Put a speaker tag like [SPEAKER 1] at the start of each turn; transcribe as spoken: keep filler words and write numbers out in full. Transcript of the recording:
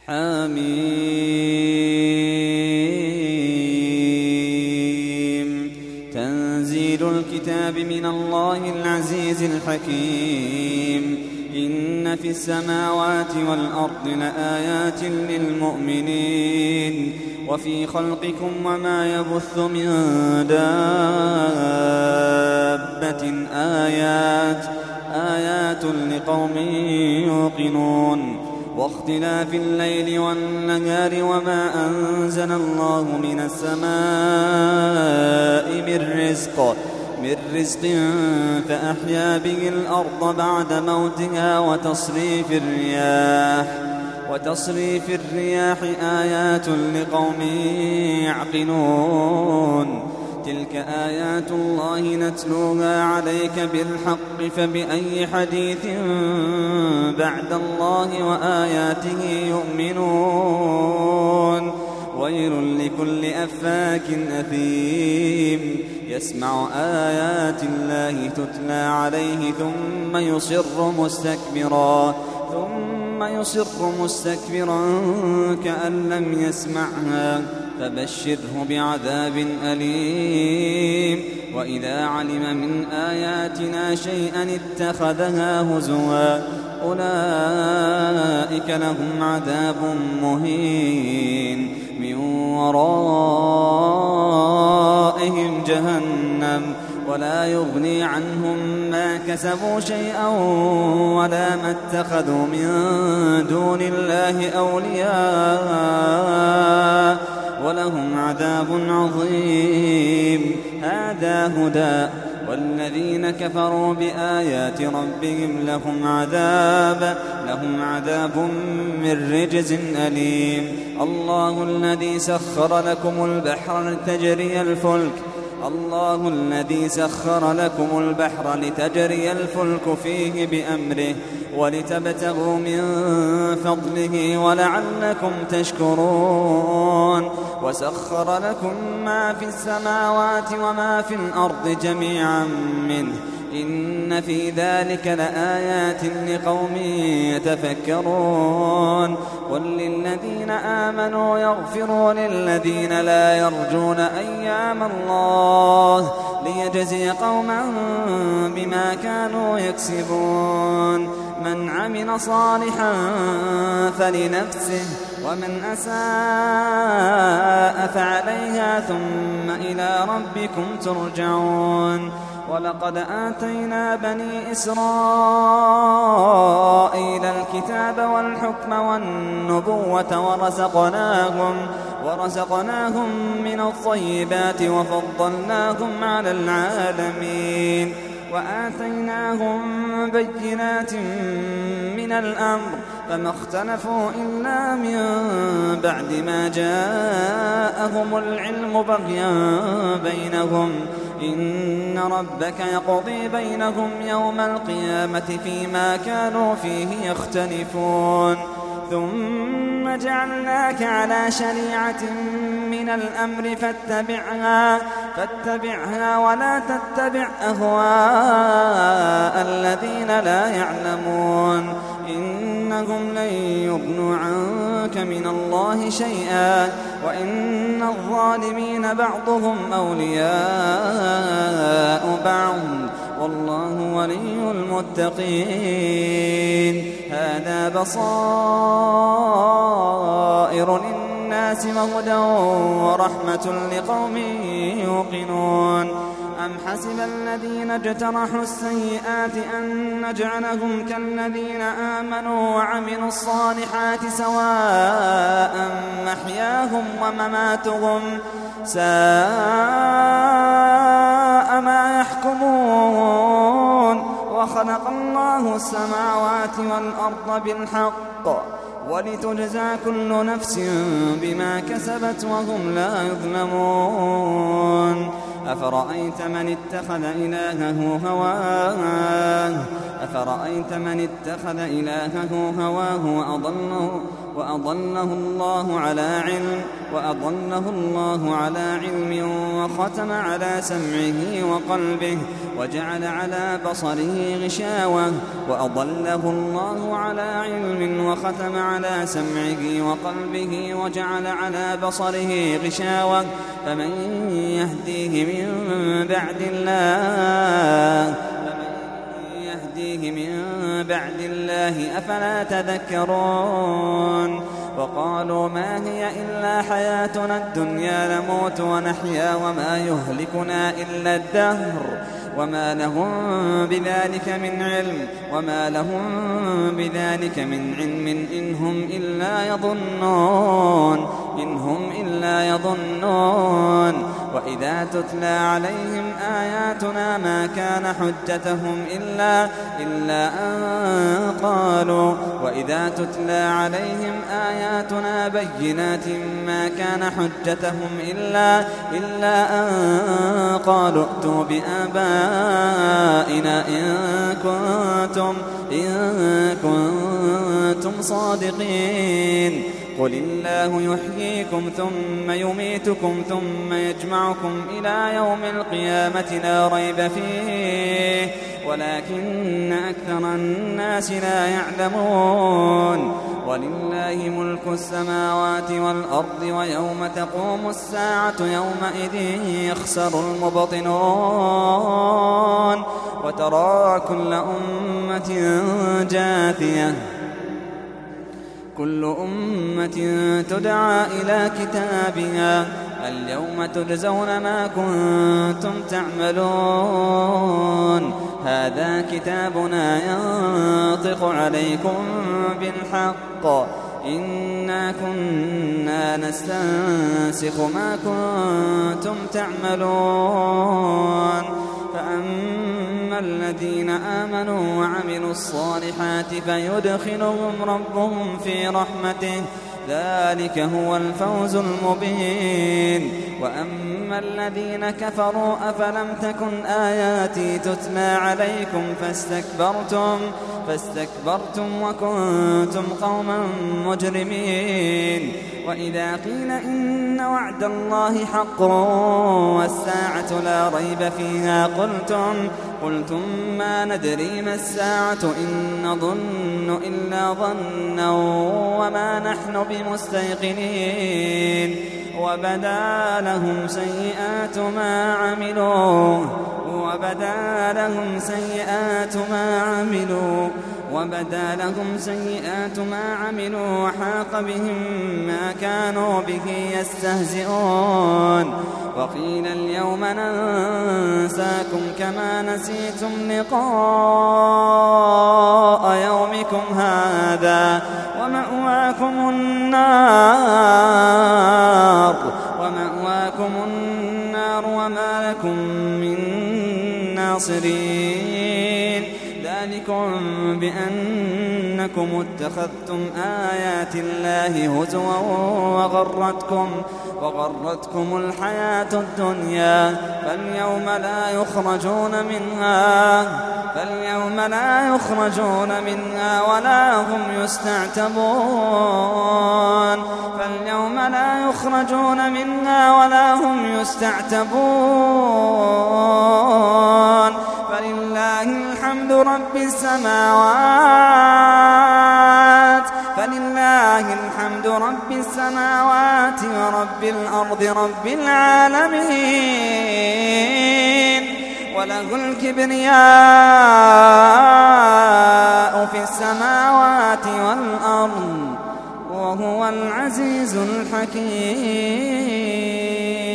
[SPEAKER 1] حميم. تنزيل الكتاب من الله العزيز الحكيم. إن في السماوات والأرض لآيات للمؤمنين وفي خلقكم وما يبث من دابة آيات آيات لقوم يوقنون. واختلاف الليل والنهار وما أنزل الله من السماء من رزق من رزق فأحيا به الأرض بعد موتها وتصريف الرياح وتصريف الرياح آيات لقوم يعقلون. تلك آيات الله نتلوها عليك بالحق فبأي حديث بعد الله وآياته يؤمنون. ويل لكل أفاك أثيم يسمع آيات الله تتلى عليه ثم يصر مستكبرا ثم يصر مستكبرا كأن لم يسمعها فبشره بعذاب أليم. وإذا علم من آياتنا شيئا اتخذها هزوا أولئك لهم عذاب مهين من ورائهم جهنم ولا يغني عنهم ما كسبوا شيئا ولا ما اتخذوا من دون الله أولياء ولهم عذاب عظيم. هذا هدى والذين كفروا بآيات ربهم لهم عذاب لهم عذاب من رجز أليم. الله الذي سخر لكم البحر لتجري الفلك الله الذي سخر لكم البحر لتجري الفلك فيه بأمره ولتبتغوا من فضله ولعلكم تشكرون. وسخر لكم ما في السماوات وما في الأرض جميعا منه إن في ذلك لآيات لقوم يتفكرون. قل للذين آمنوا يغفروا للذين لا يرجون أيام الله ليجزي قوما بما كانوا يكسبون. من عمل صالحا فلنفسه ومن أساء فعليها ثم إلى ربكم ترجعون. ولقد آتينا بني إسرائيل الكتاب والحكم والنبوة ورزقناهم, ورزقناهم من الطيبات وفضلناهم على العالمين. وآتيناهم بينات من الأمر فما اختلفوا إلا من بعد ما جاءهم العلم بغيا بينهم. إن ربك يقضي بينهم يوم القيامة فيما كانوا فيه يختلفون. ثم جعلناك على شريعة من الأمر فاتبعها, فاتبعها ولا تتبع أهواء الذين لا يعلمون. إنهم لن يغنوا عنك من الله شيئا وإن الظالمين بعضهم أولياء بعض والله ولي المتقين. هذا بصائر للناس وهدى ورحمة لقوم يوقنون. أم حسب الذين اجترحوا السيئات أن نجعلهم كالذين آمنوا وعملوا الصالحات سواء محياهم ومماتهم ساء ما يحكمون. وخلق الله السماوات والأرض بالحق ولتجزى كل نفس بما كسبت وهم لا يظلمون. أفرأيت من اتخذ إلهه هواه أفرأيت من اتخذ إلهه هواه وأضله, وأضله الله على علم وأضله الله على علم وختم على سمعه وقلبه وجعل على بصره غشاوة وأضله الله على علم وختم على سمعه وقلبه وجعل على بصره غشاوة فمن يهديه من بعد الله يهديه من بعد الله أفلا تذكرون وقالوا ما هي إلا حياتنا الدنيا نموت ونحيا وما يهلكنا إلا الدهر وما لهم بذلك من علم وما لهم بذلك من علم إن هم إلا يظنون إن هم إلا يظنون وإذا تتلى عليهم آياتنا ما كان حجتهم إلا إلا أن قالوا وإذا تتلى عليهم آياتنا بينات ما كان حجتهم إلا إلا أن قالوا ائتوا بآبائنا إن كنتم إن كنتم صادقين قل الله يحييكم ثم يميتكم ثم يجمعكم إلى يوم القيامة لا ريب فيه ولكن أكثر الناس لا يعلمون ولله ملك السماوات والأرض ويوم تقوم الساعة يومئذ يخسر المبطلون وترى كل أمة جاثية كل أمة تدعى إلى كتابها اليوم تجزون ما كنتم تعملون هذا كتابنا ينطق عليكم بالحق إنا كنا نستنسخ ما كنتم تعملون فأما الذين آمنوا وعملوا الصالحات فيدخلهم ربهم في رحمته ذلك هو الفوز المبين وأما الذين كفروا أفلم تكن آياتي تتلى عليكم فاستكبرتم فاستكبرتم وكنتم قوما مجرمين وإذا قيل إن وعد الله حق والساعة لا ريب فيها قلتم قلتم ما ندري ما الساعة إن نظن إلا ظنا وما نحن بمستيقنين وبدا لهم سيئات ما عملوا وبدا لهم سيئات ما عملوا وبدا لهم سيئات ما عملوا وحاق بهم ما كانوا به يستهزئون وقيل اليوم ننساكم كما نسيتم لقاء يومكم هذا ومأواكم النار ومأواكم النار وما لكم من ناصرين ذلكم بأنكم اتخذتم آيات الله هزوا وغرتكم وغرتكم الحياة الدنيا فاليوم لا يخرجون منها فاليوم لا يخرجون منها ولا هم يستعتبون فاليوم لا يخرجون منها ولا هم يستعتبون فلله الحمد رب السماوات فلله الحمد رب السماوات ورب الأرض رب العالمين وله الكبرياء في السماوات والأرض وهو العزيز الحكيم.